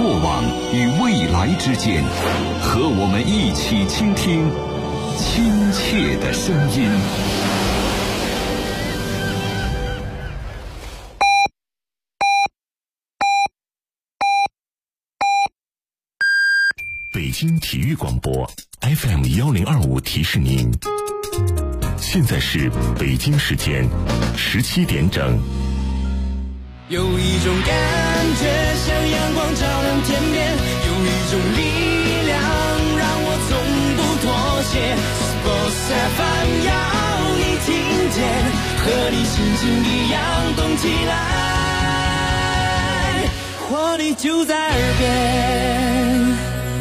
往与未来之间，和我们一起倾听亲切的声音。 北京体育广播 FM1025 提示您，现在是北京时间17点整。 有一种感觉像阳光照亮天边，有一种力量让我从不妥协。Sports FM 要你听见，和你心情一样动起来，活力就在耳边。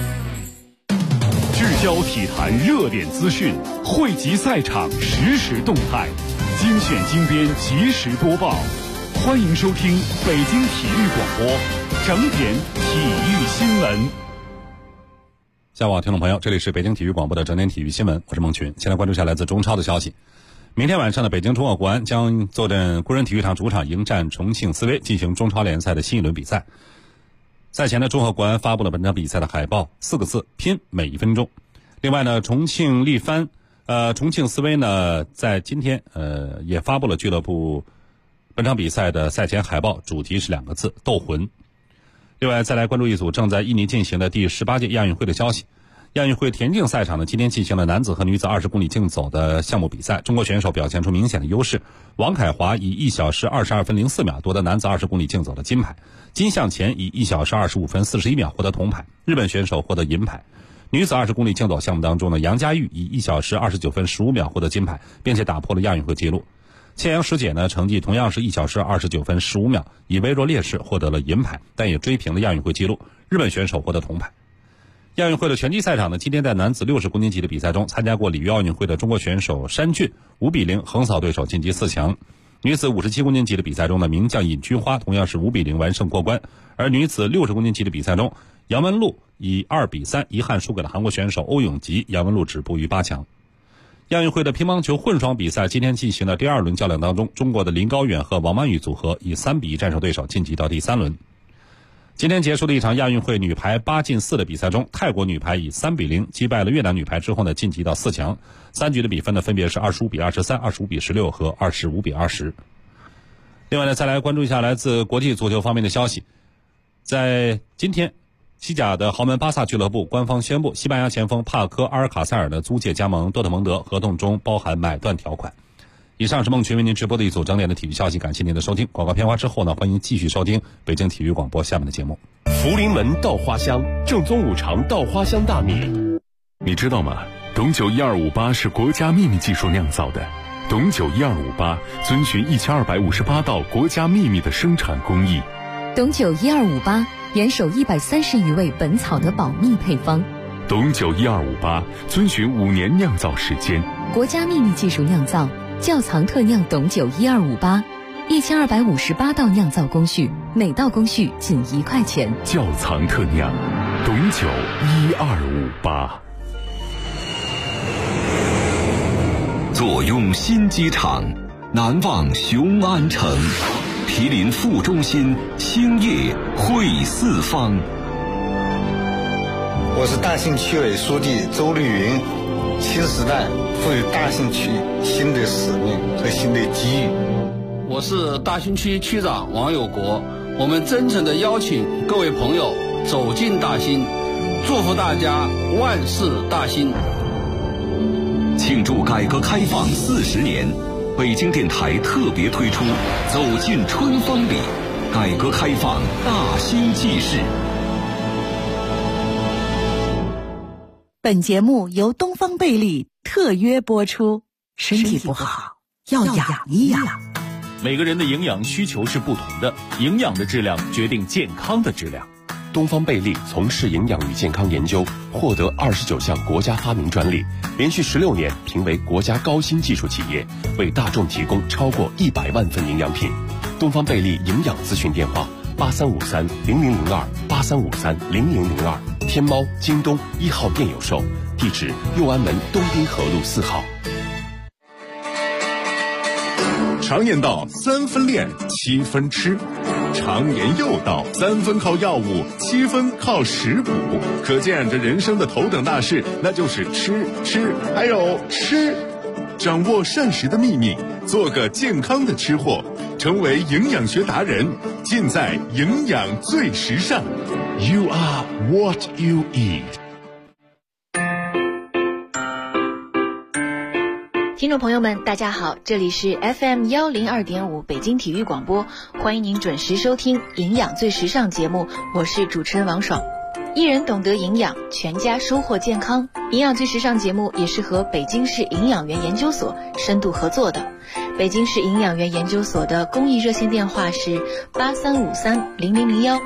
聚焦体坛热点资讯，汇集赛场实时动态，精选精编及时播报。欢迎收听北京体育广播整点体育新闻。 下午好，听众朋友，这里是北京体育广播的整点体育新闻，我是孟群。先来关注一下来自中超的消息。明天晚上的北京中赫国安将坐镇工人体育场主场迎战重庆斯威，进行中超联赛的新一轮比赛。赛前呢，中赫国安发布了本场比赛的海报，4个字：拼每一分钟。另外呢，重庆斯威呢，在今天也发布了俱乐部本场比赛的赛前海报，主题是2个字：斗魂。另外，再来关注一组正在印尼进行的第18届亚运会的消息。亚运会田径赛场呢，今天进行了男子和女子20公里竞走的项目比赛，中国选手表现出明显的优势。王凯华以1小时22分04秒夺得男子20公里竞走的金牌，金向前以1小时25分41秒获得铜牌，日本选手获得银牌。女子20公里竞走项目当中呢，杨佳玉以1小时29分15秒获得金牌，并且打破了亚运会纪录。千阳师姐呢，成绩同样是1小时29分15秒，以微弱劣势获得了银牌，但也追平了亚运会纪录，日本选手获得铜牌。亚运会的拳击赛场呢，今天在男子60公斤级的比赛中，参加过里约奥运会的中国选手山俊5比0横扫对手晋级4强。女子57公斤级的比赛中呢，名将尹菊花同样是5比0完胜过关，而女子60公斤级的比赛中，杨文璐以2比3遗憾输给了韩国选手欧永吉，杨文璐止步于8强。亚运会的乒乓球混双比赛今天进行的第2轮较量当中，中国的林高远和王曼玉组合以3比1战胜对手，晋级到第3轮。今天结束的一场亚运会女排8进4的比赛中，泰国女排以3比0击败了越南女排之后呢，晋级到4强。3局的比分呢，分别是25比23、25比16和25比20。另外呢，再来关注一下来自国际足球方面的消息。在今天，西甲的豪门巴萨俱乐部官方宣布，西班牙前锋帕科·阿尔卡塞尔的租借加盟多特蒙德，合同中包含买断条款。以上是孟群为您直播的一组整点的体育消息，感谢您的收听。广告片花之后呢，欢迎继续收听北京体育广播下面的节目。 福临门稻花香，正宗五常稻花香大米。你知道吗？董酒1258是国家秘密技术酿造的。董酒1258遵循1258道国家秘密的生产工艺。 董酒1258严守130余味本草的保密配方。 董酒1258遵循5年酿造时间， 国家秘密技术酿造，窖藏特酿董酒1258，1258道酿造工序，每道工序仅1块钱。 窖藏特酿董酒1258。 坐拥新机场，难忘雄安城，毗邻副中心，兴业汇四方。 我是大兴区委书记周丽云。新时代赋予大兴区新的使命和新的机遇。 我是大兴区区长王有国，我们真诚地邀请各位朋友走进大兴，祝福大家万事大兴。 庆祝改革开放40年，北京电台特别推出走进春风里，改革开放大兴纪事。 本节目由东方贝利特约播出。身体不好要养一养。 每个人的营养需求是不同的，营养的质量决定健康的质量。 东方贝利从事营养与健康研究，获得29项国家发明专利，连续16年评为国家高新技术企业，为大众提供超过100万份营养品。东方贝利营养咨询电话83530002，83530002，天猫、京东1号店有售，地址右安门东滨河路4号。 常言道，3分练7分吃， 常言又道，3分靠药物，7分靠食补。可见这人生的头等大事，那就是吃，还有吃。掌握膳食的秘密，做个健康的吃货，成为营养学达人，尽在营养最时尚。You are what you eat。 听众朋友们，大家好，这里是 FM102.5 北京体育广播，欢迎您准时收听《营养最时尚》节目，我是主持人王爽。一人懂得营养，全家收获健康。营养最时尚节目也是和北京市营养员研究所深度合作的。北京市营养员研究所的公益热线电话是83530001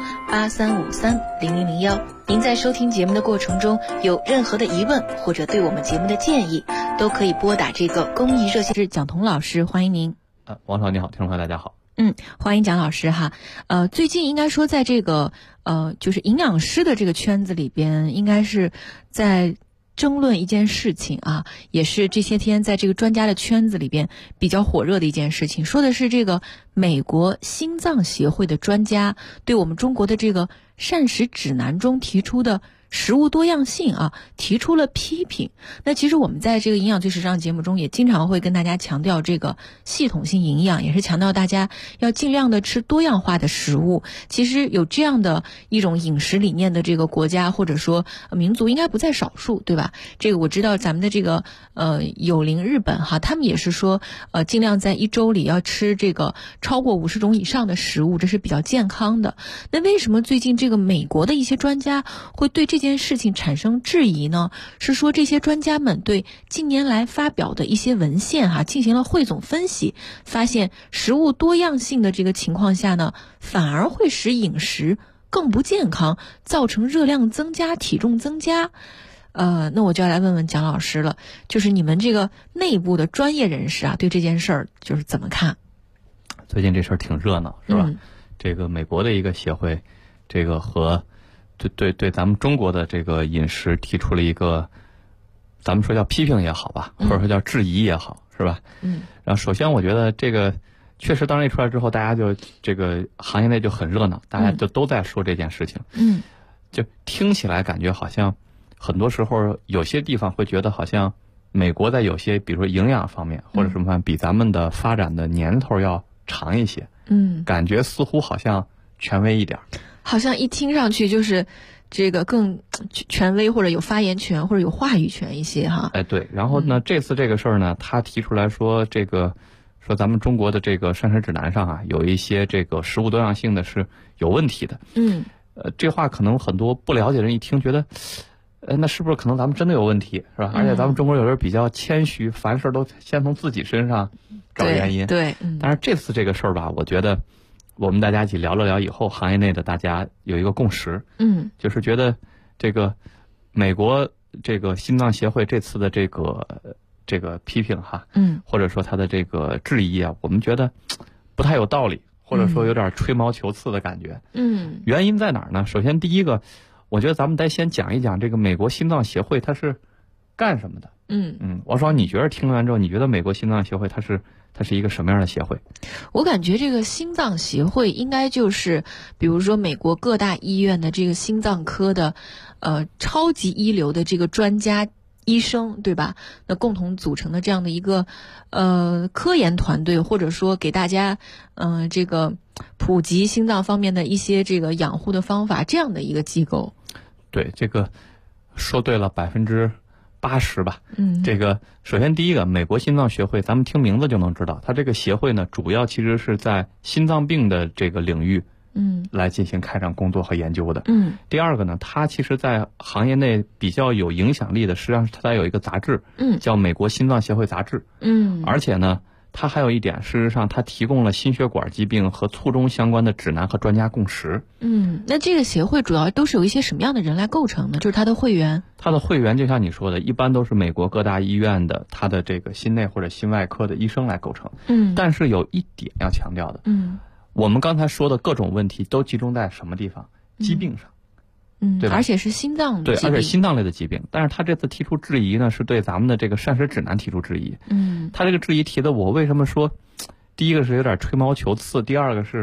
83530001。您在收听节目的过程中有任何的疑问或者对我们节目的建议，都可以拨打这个公益热线。是蒋彤老师，欢迎您。 王少你好，听众朋友大家好。 欢迎蒋老师哈。最近应该说在这个就是营养师的这个圈子里边，应该是在争论一件事情啊，也是这些天在这个专家的圈子里边比较火热的一件事情，说的是这个美国心脏协会的专家对我们中国的这个膳食指南中提出的食物多样性啊，提出了批评。那其实我们在这个营养最时尚节目中也经常会跟大家强调这个系统性营养，也是强调大家要尽量的吃多样化的食物。其实有这样的一种饮食理念的这个国家或者说民族应该不在少数，对吧？这个我知道咱们的这个友邻日本哈，他们也是说尽量在一周里要吃这个超过50种以上的食物，这是比较健康的。那为什么最近这个美国的一些专家会对这件事情产生质疑呢？是说这些专家们对近年来发表的一些文献进行了汇总分析，发现食物多样性的这个情况下呢，反而会使饮食更不健康，造成热量增加、体重增加。那我就要来问问蒋老师了，就是你们这个内部的专业人士对这件事儿就是怎么看？ 最近这事儿挺热闹，是吧？这个美国的一个协会，这个和对咱们中国的这个饮食提出了一个，咱们说叫批评也好吧，或者说叫质疑也好，是吧？然后首先我觉得这个确实当这出来之后，大家就这个行业内就很热闹，大家就都在说这件事情。就听起来感觉好像很多时候有些地方会觉得好像美国在有些比如说营养方面或者什么方面比咱们的发展的年头要长一些。感觉似乎好像权威一点， 好像一听上去就是这个更权威或者有发言权或者有话语权一些哈。 对，然后呢，这次这个事儿呢，他提出来说说咱们中国的这个膳食指南上有一些这个食物多样性的是有问题的。这话可能很多不了解的人一听觉得那是不是可能咱们真的有问题，是吧？而且咱们中国有人比较谦虚，凡事都先从自己身上找原因。 对， 但是这次这个事儿吧，我觉得我们大家一起聊了聊以后，行业内的大家有一个共识，就是觉得这个美国这个心脏协会这次的这个批评或者说他的这个质疑我们觉得不太有道理，或者说有点吹毛求疵的感觉。原因在哪儿呢？首先第一个，我觉得咱们得先讲一讲这个美国心脏协会它是干什么的。王爽，你觉得听完之后，你觉得美国心脏协会它是一个什么样的协会？ 我感觉这个心脏协会应该就是比如说美国各大医院的这个心脏科的超级一流的这个专家医生，对吧？那共同组成的这样的一个科研团队，或者说给大家这个普及心脏方面的一些这个养护的方法，这样的一个机构。 对，这个说对了80%吧。这个首先第一个，美国心脏学会，咱们听名字就能知道，它这个协会呢，主要其实是在心脏病的这个领域来进行开展工作和研究的。第二个呢，它其实在行业内比较有影响力的，实际上是它有一个杂志，叫美国心脏协会杂志。而且呢，它还有一点，事实上它提供了心血管疾病和卒中相关的指南和专家共识。 那这个协会主要都是由一些什么样的人来构成呢？就是它的会员。 它的会员就像你说的，一般都是美国各大医院的它的这个心内或者心外科的医生来构成。但是有一点要强调的，我们刚才说的各种问题都集中在什么地方？疾病上。对吧？ 而且是心脏对，而且心脏类的疾病。但是他这次提出质疑呢，是对咱们的这个膳食指南提出质疑。他这个质疑提的，我为什么说，第一个是有点吹毛求疵，第二个是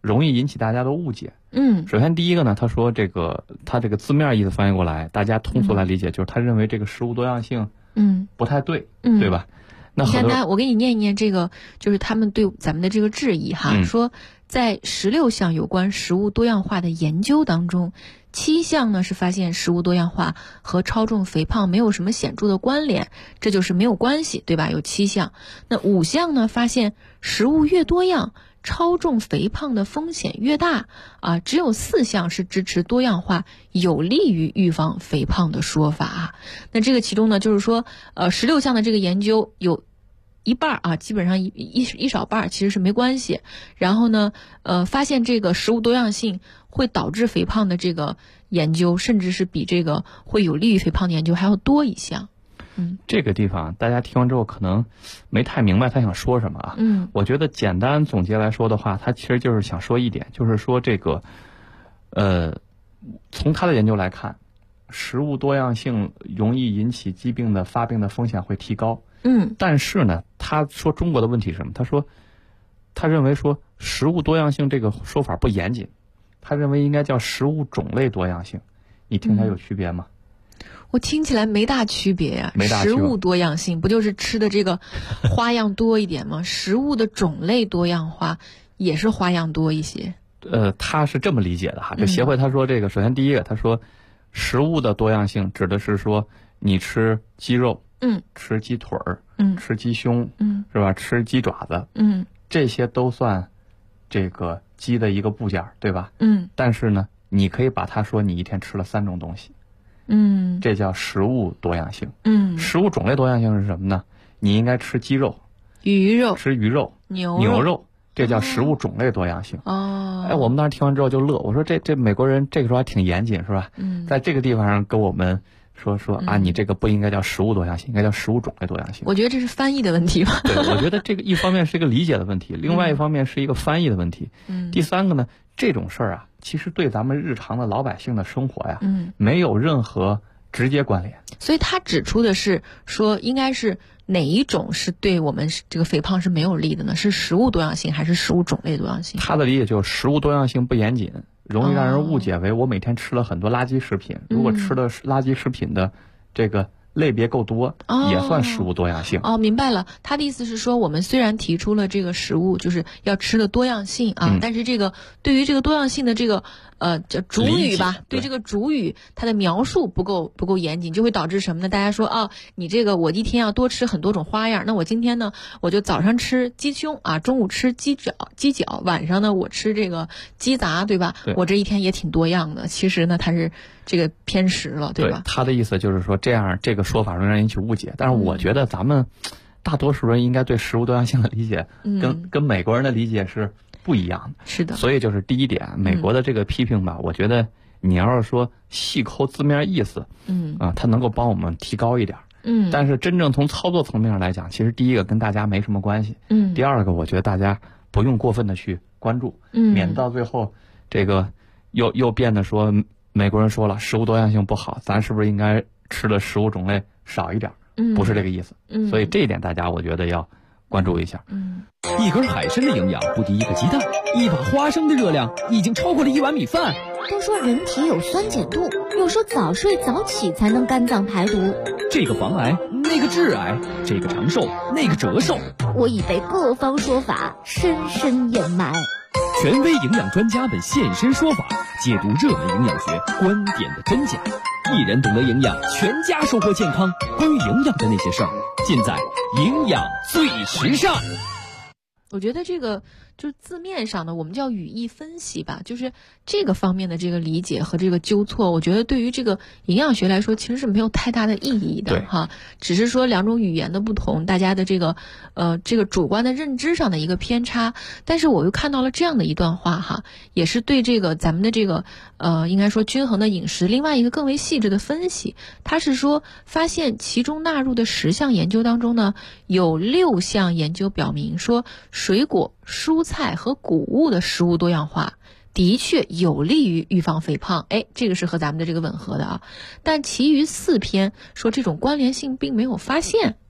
容易引起大家的误解。 首先第一个呢，他说他这个字面意思翻译过来，大家通俗来理解，就是他认为这个食物多样性不太对，对吧？那你看我给你念一念这个，就是他们对咱们的这个质疑哈，说在16项有关食物多样化的研究当中，7项呢是发现食物多样化和超重肥胖没有什么显著的关联，这就是没有关系，对吧？有7项。那5项呢发现食物越多样，超重肥胖的风险越大啊，只有4项是支持多样化有利于预防肥胖的说法啊。那这个其中呢，就是说16项的这个研究有一半啊，基本上一少半其实是没关系。然后呢，发现这个食物多样性会导致肥胖的这个研究，甚至是比这个会有利于肥胖的研究还要多一项。 这个地方大家听完之后可能没太明白他想说什么啊。我觉得简单总结来说的话，他其实就是想说一点，就是说这个，从他的研究来看，食物多样性容易引起疾病的发病的风险会提高。但是呢，他说中国的问题是什么？他认为说食物多样性这个说法不严谨，他认为应该叫食物种类多样性。你听起来有区别吗？ 我听起来没大区别呀， 没大区别。 食物多样性不就是吃的这个花样多一点吗？食物的种类多样化也是花样多一些。 他是这么理解的哈。这协会他说这个，首先第一个，他说食物的多样性指的是说你吃鸡肉，吃鸡腿儿，吃鸡胸，是吧？吃鸡爪子，这些都算这个鸡的一个部件，对吧？但是呢，你可以把它说你一天吃了3种东西。这叫食物多样性。食物种类多样性是什么呢？你应该吃鸡肉、 鱼肉、 吃鱼肉、牛肉，这叫食物种类多样性。我们当时听完之后就乐，我说这美国人这个时候还挺严谨，是吧？在这个地方上跟我们说啊，你这个不应该叫食物多样性，应该叫食物种类多样性。 我觉得这是翻译的问题吧。 对，我觉得这个一方面是一个理解的问题，另外一方面是一个翻译的问题。第三个呢，这种事儿啊，其实对咱们日常的老百姓的生活呀，没有任何直接关联。 所以他指出的是说，应该是哪一种是对我们这个肥胖是没有利的呢？是食物多样性还是食物种类多样性？ 他的理解就是食物多样性不严谨，容易让人误解为我每天吃了很多垃圾食品。如果吃的垃圾食品的这个类别够多，也算食物多样性。 明白了。他的意思是说，我们虽然提出了这个食物就是要吃的多样性啊，但是这个对于这个多样性的这个叫主语吧，对这个主语它的描述不够严谨，就会导致什么呢？大家说你这个我一天要多吃很多种花样，那我今天呢我就早上吃鸡胸啊，中午吃鸡脚，晚上呢我吃这个鸡杂，对吧？我这一天也挺多样的。其实呢，它是这个偏食了，对吧？ 他的意思就是说，这样这个说法容易让人引起误解。但是我觉得咱们大多数人应该对食物多样性的理解跟美国人的理解是不一样的。 是的。 所以就是第一点，美国的这个批评吧，我觉得你要是说细抠字面意思，它能够帮我们提高一点。但是真正从操作层面上来讲，其实第一个跟大家没什么关系。第二个，我觉得大家不用过分的去关注，免得到最后这个又变得说美国人说了食物多样性不好，咱是不是应该吃的食物种类少一点？不是这个意思。所以这一点大家我觉得要关注一下。 一根海参的营养不敌一个鸡蛋，一把花生的热量已经超过了1碗米饭。 都说人体有酸碱度，有说早睡早起才能肝脏排毒。 这个防癌，那个致癌，这个长寿，那个折寿。 我已被各方说法深深掩埋。 权威营养专家们现身说法，解读热门营养学观点的真假。一人懂得营养，全家收获健康。关于营养的那些事儿，尽在营养最时尚。 我觉得这个就是字面上的，我们叫语义分析吧，就是这个方面的这个理解和这个纠错，我觉得对于这个营养学来说其实是没有太大的意义的哈，只是说两种语言的不同，大家的这个主观的认知上的一个偏差。但是我又看到了这样的一段话哈，也是对这个咱们的这个应该说均衡的饮食另外一个更为细致的分析。他是说发现其中纳入的10项研究当中呢，有6项研究表明说水果、蔬菜和谷物的食物多样化的确有利于预防肥胖，这个是和咱们的这个吻合的啊。但其余4篇说这种关联性并没有发现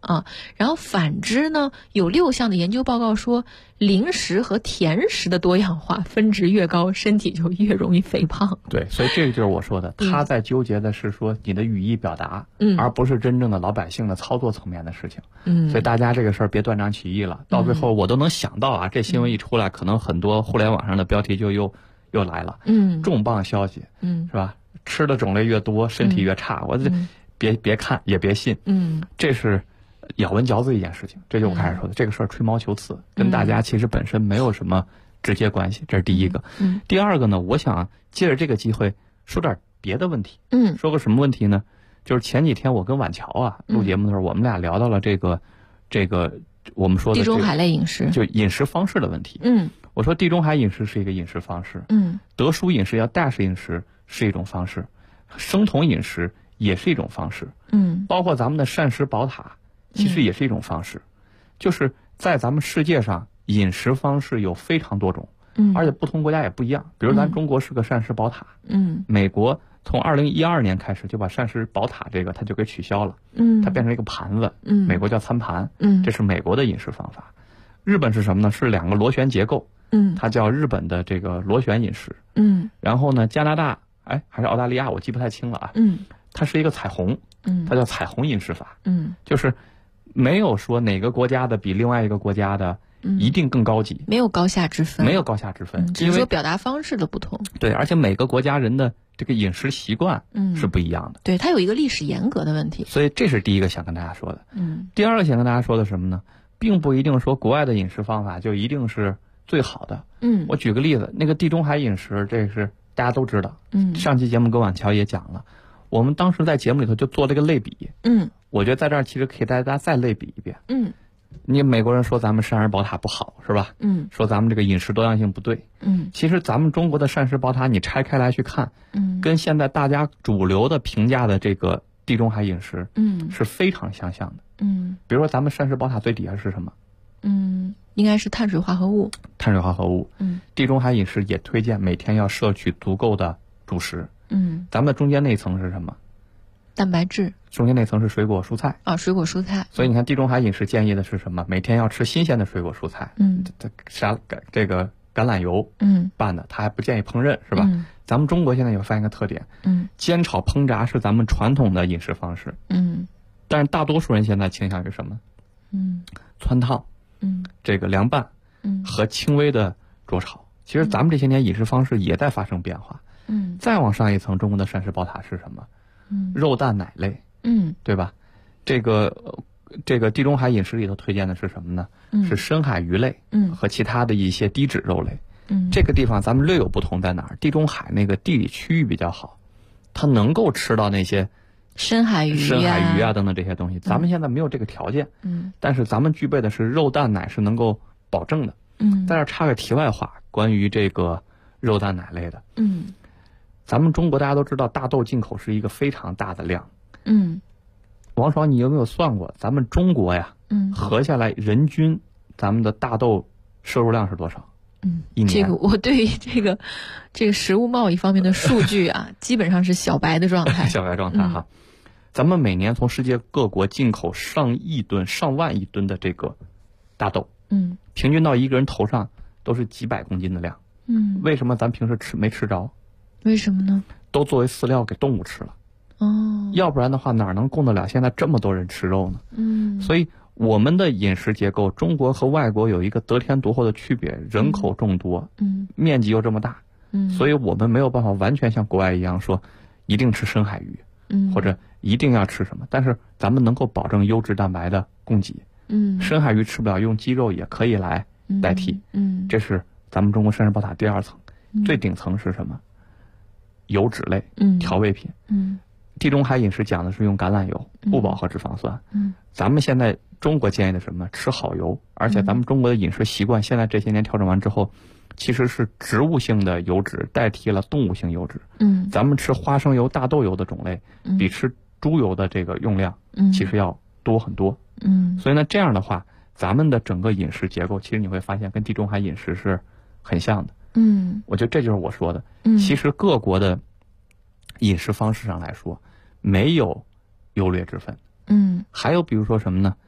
啊。然后反之呢，有6项的研究报告说，零食和甜食的多样化分值越高，身体就越容易肥胖。 对，所以这个就是我说的，他在纠结的是说你的语义表达，而不是真正的老百姓的操作层面的事情。所以大家这个事儿别断章取义了，到最后我都能想到啊，这新闻一出来，可能很多互联网上的标题就又来了。重磅消息，是吧？吃的种类越多，身体越差，我这别看也别信。这是咬文嚼字一件事情，这就我开始说的，这个事儿吹毛求疵，跟大家其实本身没有什么直接关系，这是第一个。第二个呢，我想借着这个机会说点别的问题。说个什么问题呢？就是前几天我跟婉乔啊录节目的时候，我们俩聊到了这个我们说的地中海类饮食， 就饮食方式的问题。我说地中海饮食是一个饮食方式，德叔饮食Dash饮食是一种方式，生酮饮食也是一种方式，包括咱们的膳食宝塔其实也是一种方式，就是在咱们世界上饮食方式有非常多种，而且不同国家也不一样。比如咱中国是个膳食宝塔，美国从2012年开始就把膳食宝塔这个它就给取消了，它变成一个盘子，美国叫餐盘，这是美国的饮食方法。日本是什么呢？是2个螺旋结构，它叫日本的这个螺旋饮食，然后呢，加拿大还是澳大利亚，我记不太清了啊，它是一个彩虹，它叫彩虹饮食法，就是没有说哪个国家的比另外一个国家的一定更高级， 没有高下之分， 没有高下之分， 只是说表达方式的不同。 对，而且每个国家人的这个饮食习惯是不一样的， 对，它有一个历史严格的问题。 所以这是第一个想跟大家说的。第二个想跟大家说的什么呢？并不一定说国外的饮食方法就一定是最好的。我举个例子，那个地中海饮食，这是大家都知道。上期节目跟婉乔也讲了，我们当时在节目里头就做了一个类比。我觉得在这儿其实可以大家再类比一遍。你美国人说咱们膳食宝塔不好是吧？说咱们这个饮食多样性不对。其实咱们中国的膳食宝塔你拆开来去看，跟现在大家主流的评价的这个地中海饮食，是非常相像的。比如说咱们膳食宝塔最底下是什么？ 应该是碳水化合物。 碳水化合物。地中海饮食也推荐每天要摄取足够的主食。咱们的中间那一层是什么？ 蛋白质。 中间那层是水果蔬菜啊，水果蔬菜。 所以你看地中海饮食建议的是什么？每天要吃新鲜的水果蔬菜。这个橄榄油拌的，它还不建议烹饪是吧？咱们中国现在有发现一个特点，煎炒烹炸是咱们传统的饮食方式。但是大多数人现在倾向于什么？汆烫，这个凉拌，和轻微的灼炒。其实咱们这些年饮食方式也在发生变化。再往上一层，中国的膳食宝塔是什么？肉蛋奶类，对吧？这个地中海饮食里头推荐的是什么呢？是深海鱼类，和其他的一些低脂肉类。这个地方咱们略有不同在哪儿？地中海那个地理区域比较好，它能够吃到那些深海鱼啊等等这些东西。咱们现在没有这个条件，但是咱们具备的是肉蛋奶是能够保证的。在这插个题外话，关于这个肉蛋奶类的，咱们中国大家都知道大豆进口是一个非常大的量。王爽，你有没有算过咱们中国呀？合下来人均咱们的大豆摄入量是多少？一年。 这个我对于这个食物贸易方面的数据啊，基本上是小白的状态。 小白状态哈。咱们每年从世界各国进口上亿吨、上万亿吨的这个大豆，平均到一个人头上都是几百公斤的量。为什么咱平时没吃着？ 为什么呢？ 都作为饲料给动物吃了。要不然的话哪能供得了现在这么多人吃肉呢？所以我们的饮食结构，中国和外国有一个得天独厚的区别，人口众多，面积又这么大，所以我们没有办法完全像国外一样说一定吃深海鱼，或者一定要吃什么，但是咱们能够保证优质蛋白的供给。深海鱼吃不了，用鸡肉也可以来代替。这是咱们中国膳食宝塔第二层。最顶层是什么？油脂类，调味品。地中海饮食讲的是用橄榄油，不饱和脂肪酸。咱们现在中国建议的什么？吃好油，而且咱们中国的饮食习惯现在这些年调整完之后，其实是植物性的油脂代替了动物性油脂。咱们吃花生油、大豆油的种类，比吃猪油的这个用量其实要多很多。所以呢，这样的话，咱们的整个饮食结构，其实你会发现跟地中海饮食是很像的。我觉得这就是我说的。其实各国的饮食方式上来说，没有优劣之分。还有比如说什么呢？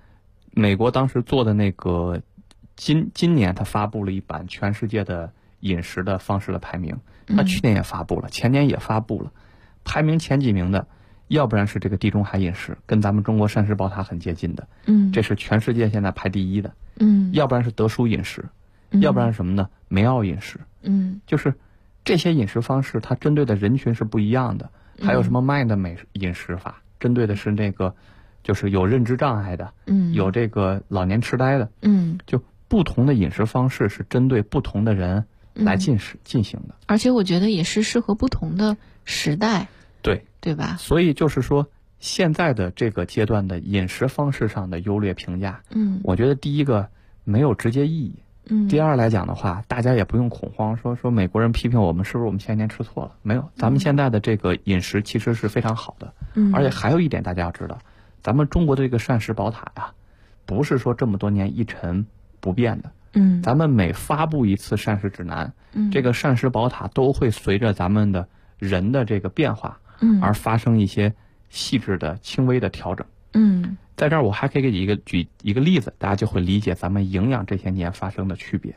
美国当时做的那个今年他发布了一版全世界的饮食的方式的排名，他去年也发布了，前年也发布了，排名前几名的，要不然是这个地中海饮食，跟咱们中国膳食宝塔很接近的，这是全世界现在排第一的，要不然是德叔饮食，要不然是什么呢？梅奥饮食，就是这些饮食方式，它针对的人群是不一样的。还有什么慢的饮食法，针对的是那个就是有认知障碍的，有这个老年痴呆的，就不同的饮食方式是针对不同的人来进行的。 而且我觉得也是适合不同的时代， 对吧？ 所以就是说，现在的这个阶段的饮食方式上的优劣评价，我觉得第一个没有直接意义。第二来讲的话，大家也不用恐慌，说美国人批评我们是不是我们前年吃错了？没有，咱们现在的这个饮食其实是非常好的。而且还有一点大家要知道，咱们中国的这个膳食宝塔呀，不是说这么多年一成不变的。咱们每发布一次膳食指南，这个膳食宝塔都会随着咱们的人的这个变化，而发生一些细致的、轻微的调整。在这儿我还可以举一个例子，大家就会理解咱们营养这些年发生的区别。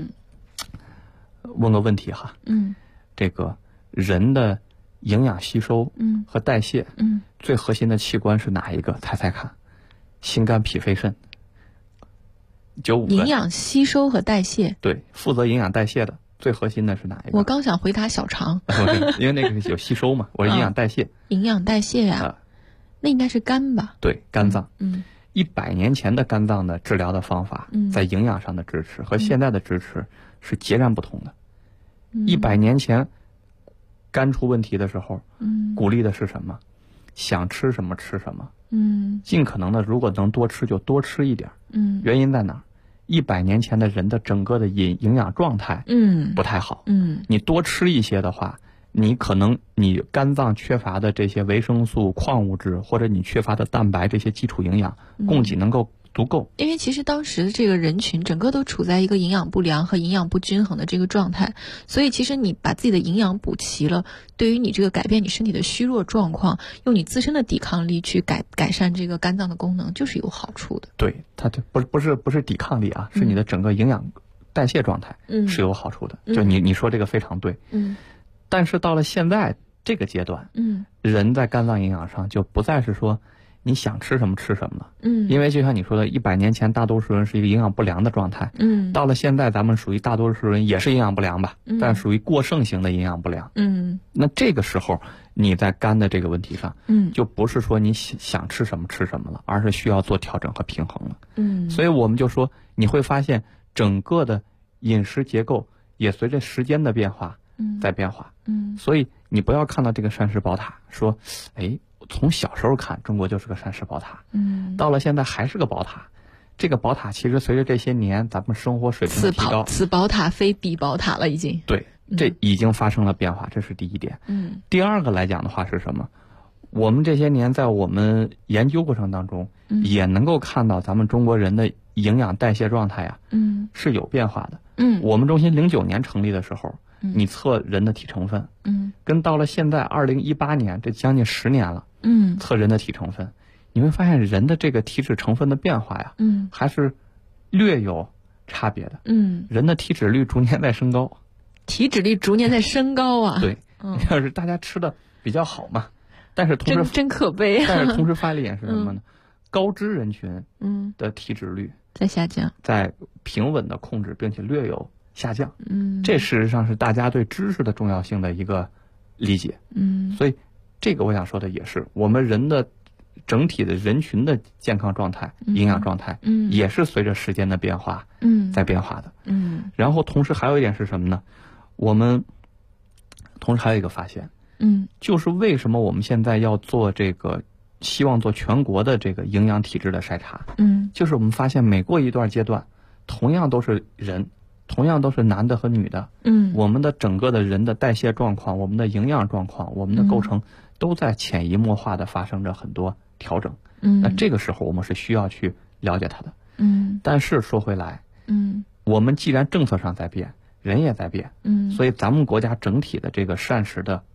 问个问题哈，这个人的营养吸收和代谢，最核心的器官是哪一个？猜猜看，心肝脾肺肾。95个。 营养吸收和代谢。 对，负责营养代谢的最核心的是哪一个？ 我刚想回答小肠。 因为那个是有吸收嘛，我是营养代谢。 营养代谢呀。那应该是肝吧？ 对，肝脏。100年前的肝脏的治疗的方法，在营养上的支持和现在的支持是截然不同的。100年前肝出问题的时候，鼓励的是什么？想吃什么吃什么。尽可能的，如果能多吃就多吃一点。原因在哪儿？100年前的人的整个的营养状态，不太好。你多吃一些的话，你可能你肝脏缺乏的这些维生素、矿物质，或者你缺乏的蛋白这些基础营养供给能够足够。 因为其实当时这个人群整个都处在一个营养不良和营养不均衡的这个状态，所以其实你把自己的营养补齐了，对于你这个改变你身体的虚弱状况，用你自身的抵抗力去改善这个肝脏的功能，就是有好处的。 对，它不是抵抗力啊，是你的整个营养代谢状态是有好处的。就你说这个非常对。但是到了现在这个阶段，人在肝脏营养上就不再是说你想吃什么吃什么了。因为就像你说的，100年前大多数人是一个营养不良的状态。到了现在咱们属于大多数人也是营养不良吧，但属于过剩型的营养不良。那这个时候你在肝的这个问题上，就不是说你想吃什么吃什么了，而是需要做调整和平衡了。所以我们就说你会发现整个的饮食结构也随着时间的变化在变化。所以你不要看到这个膳食宝塔说，从小时候看中国就是个膳食宝塔，到了现在还是个宝塔。这个宝塔其实随着这些年咱们生活水平的提高， 此宝塔非彼宝塔了已经。 对，这已经发生了变化，这是第一点。第二个来讲的话是什么？我们这些年在我们研究过程当中，也能够看到咱们中国人的营养代谢状态啊，是有变化的。我们中心09年成立的时候，你测人的体成分，跟到了现在2018年，这将近10年了，测人的体成分，你会发现人的这个体脂成分的变化呀，还是略有差别的。人的体脂率逐年在升高。 体脂率逐年在升高啊？ 对，要是大家吃的比较好嘛，但是同时真可悲。 但是同时发力点是什么呢？高脂人群的体脂率在下降， 在平稳的控制，并且略有下降。这事实上是大家对知识的重要性的一个理解。所以这个我想说的也是，我们人的整体的人群的健康状态、营养状态，也是随着时间的变化在变化的。然后同时还有一点是什么呢？我们同时还有一个发现，就是为什么我们现在要做这个，希望做全国的这个营养体质的筛查。就是我们发现每过一段阶段，同样都是人，同样都是男的和女的，我们的整个的人的代谢状况、我们的营养状况、我们的构成，都在潜移默化的发生着很多调整。那这个时候我们是需要去了解它的。但是说回来，我们既然政策上在变，人也在变，所以咱们国家整体的这个膳食的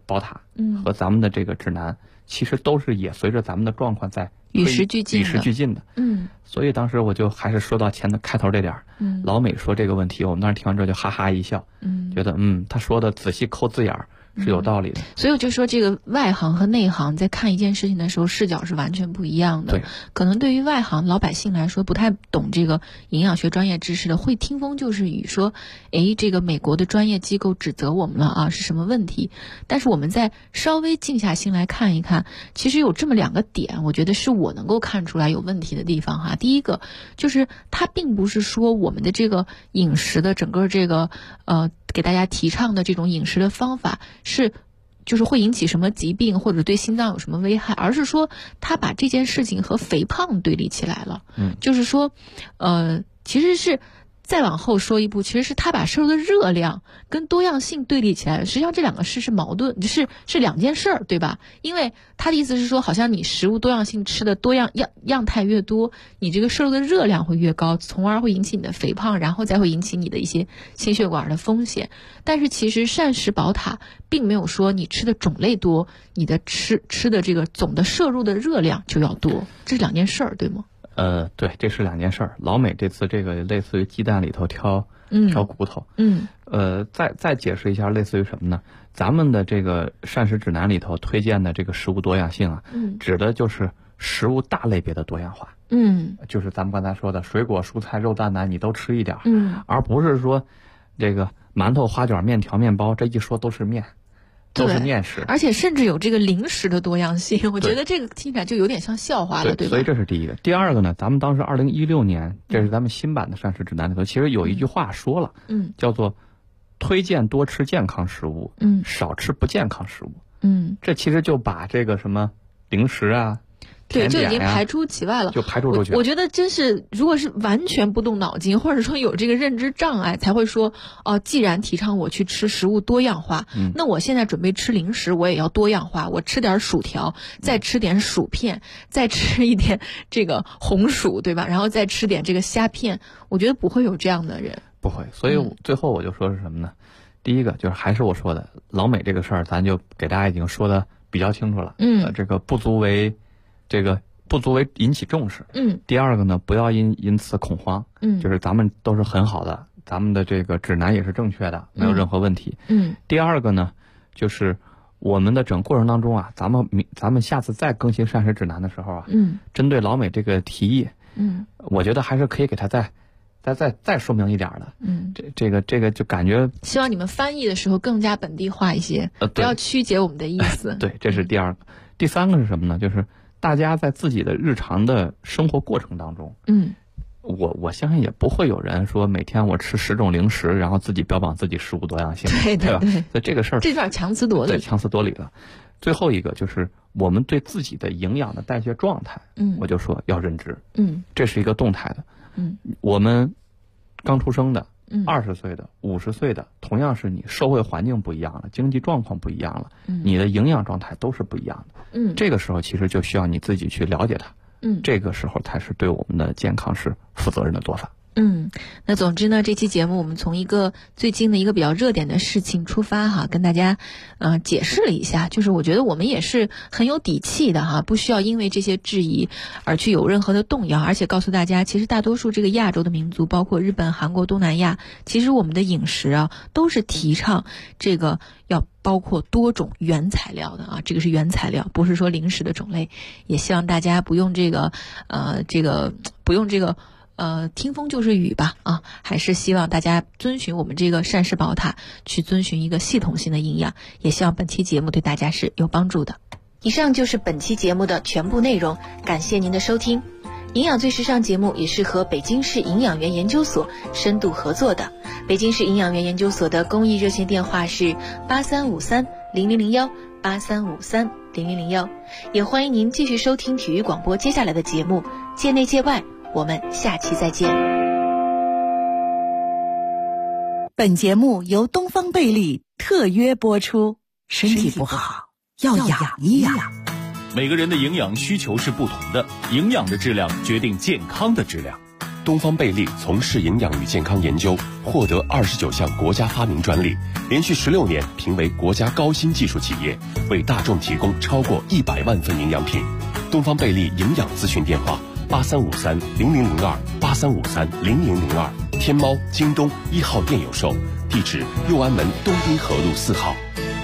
宝塔和咱们的这个指南，其实都是也随着咱们的状况在与时俱进的。所以当时我就还是说到开头这点老美说这个问题，我们当时听完之后就哈哈一笑，觉得他说的仔细抠字眼儿是有道理的。 所以我就说，这个外行和内行在看一件事情的时候，视角是完全不一样的。 对， 可能对于外行老百姓来说，不太懂这个营养学专业知识的，会听风就是雨，说，这个美国的专业机构指责我们了啊，是什么问题？但是我们再稍微静下心来看一看，其实有这么2个点，我觉得是我能够看出来有问题的地方哈。第一个就是它并不是说我们的这个饮食的整个这个给大家提倡的这种饮食的方法就是会引起什么疾病或者对心脏有什么危害，而是说他把这件事情和肥胖对立起来了。就是说其实是再往后说一步，其实是他把摄入的热量跟多样性对立起来了。实际上这2个事是矛盾，是2件事儿，对吧？因为他的意思是说，好像你食物多样性吃的样态越多，你这个摄入的热量会越高，从而会引起你的肥胖，然后再会引起你的一些心血管的风险。但是其实膳食宝塔并没有说你吃的种类多，你的吃的这个总的摄入的热量就要多，这是2件事儿，对吗？ 对，这是2件事儿。老美这次这个类似于鸡蛋里头挑骨头。再解释一下，类似于什么呢？咱们的这个膳食指南里头推荐的这个食物多样性啊，指的就是食物大类别的多样化。就是咱们刚才说的水果、蔬菜、肉、蛋、奶，你都吃一点。而不是说这个馒头、花卷、面条、面包，这一说都是面。都是面食， 而且甚至有这个零食的多样性，我觉得这个听起来就有点像笑话了，对吧？ 所以这是第一个。第二个呢，咱们当时2016年，这是咱们新版的膳食指南里头，其实有一句话说了，叫做推荐多吃健康食物，少吃不健康食物。这其实就把这个什么零食啊。 对，就已经排除其外了， 就排除出去。 我觉得真是，如果是完全不动脑筋，或者说有这个认知障碍，才会说，既然提倡我去吃食物多样化，那我现在准备吃零食，我也要多样化，我吃点薯条，再吃点薯片，再吃一点这个红薯，对吧？然后再吃点这个虾片，我觉得不会有这样的人， 不会。所以最后我就说是什么呢？第一个就是还是我说的老美这个事儿，咱就给大家已经说的比较清楚了。这个不足为引起重视。第二个呢，不要因此恐慌。就是咱们都是很好的，咱们的这个指南也是正确的，没有任何问题。第二个呢，就是我们的整个过程当中啊，咱们下次再更新膳食指南的时候啊，针对老美这个提议，我觉得还是可以给他再说明一点的。这个就感觉希望你们翻译的时候更加本地化一些，不要曲解我们的意思。 对，这是第二个。第三个是什么呢？就是大家在自己的日常的生活过程当中，我相信也不会有人说每天我吃10种零食，然后自己标榜自己食物多样性，对吧？所以这个事儿这有点强词夺理， 对，强词夺理了。最后一个就是我们对自己的营养的代谢状态，我就说要认知，这是一个动态的，我们刚出生的。20岁的、50岁的，同样是你社会环境不一样了，经济状况不一样了，你的营养状态都是不一样的。这个时候其实就需要你自己去了解它。这个时候才是对我们的健康是负责任的做法。 那总之呢，这期节目我们从一个最近的一个比较热点的事情出发哈，跟大家解释了一下，就是我觉得我们也是很有底气的哈，不需要因为这些质疑而去有任何的动摇，而且告诉大家，其实大多数这个亚洲的民族，包括日本、韩国、东南亚，其实我们的饮食啊都是提倡这个要包括多种原材料的啊，这个是原材料，不是说零食的种类。也希望大家不用听风就是雨吧啊，还是希望大家遵循我们这个膳食宝塔，去遵循一个系统性的营养，也希望本期节目对大家是有帮助的。以上就是本期节目的全部内容，感谢您的收听。营养最时尚节目也是和北京市营养园研究所深度合作的。北京市营养园研究所的公益热线电话是83530001 83530001，也欢迎您继续收听体育广播接下来的节目，界内界外，我们下期再见。 本节目由东方贝利特约播出。身体不好要养一养。 每个人的营养需求是不同的，营养的质量决定健康的质量。 东方贝利从事营养与健康研究，获得29项国家发明专利，连续16年评为国家高新技术企业，为大众提供超过100万份营养品。东方贝利营养咨询电话8353000283530002，天猫、京东1号店有售，地址六安门东滨河路4号。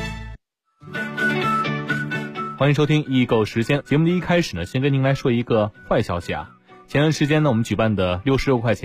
欢迎收听易购时间。节目的一开始呢，先跟您来说一个坏消息啊。前段时间呢，我们举办的66块钱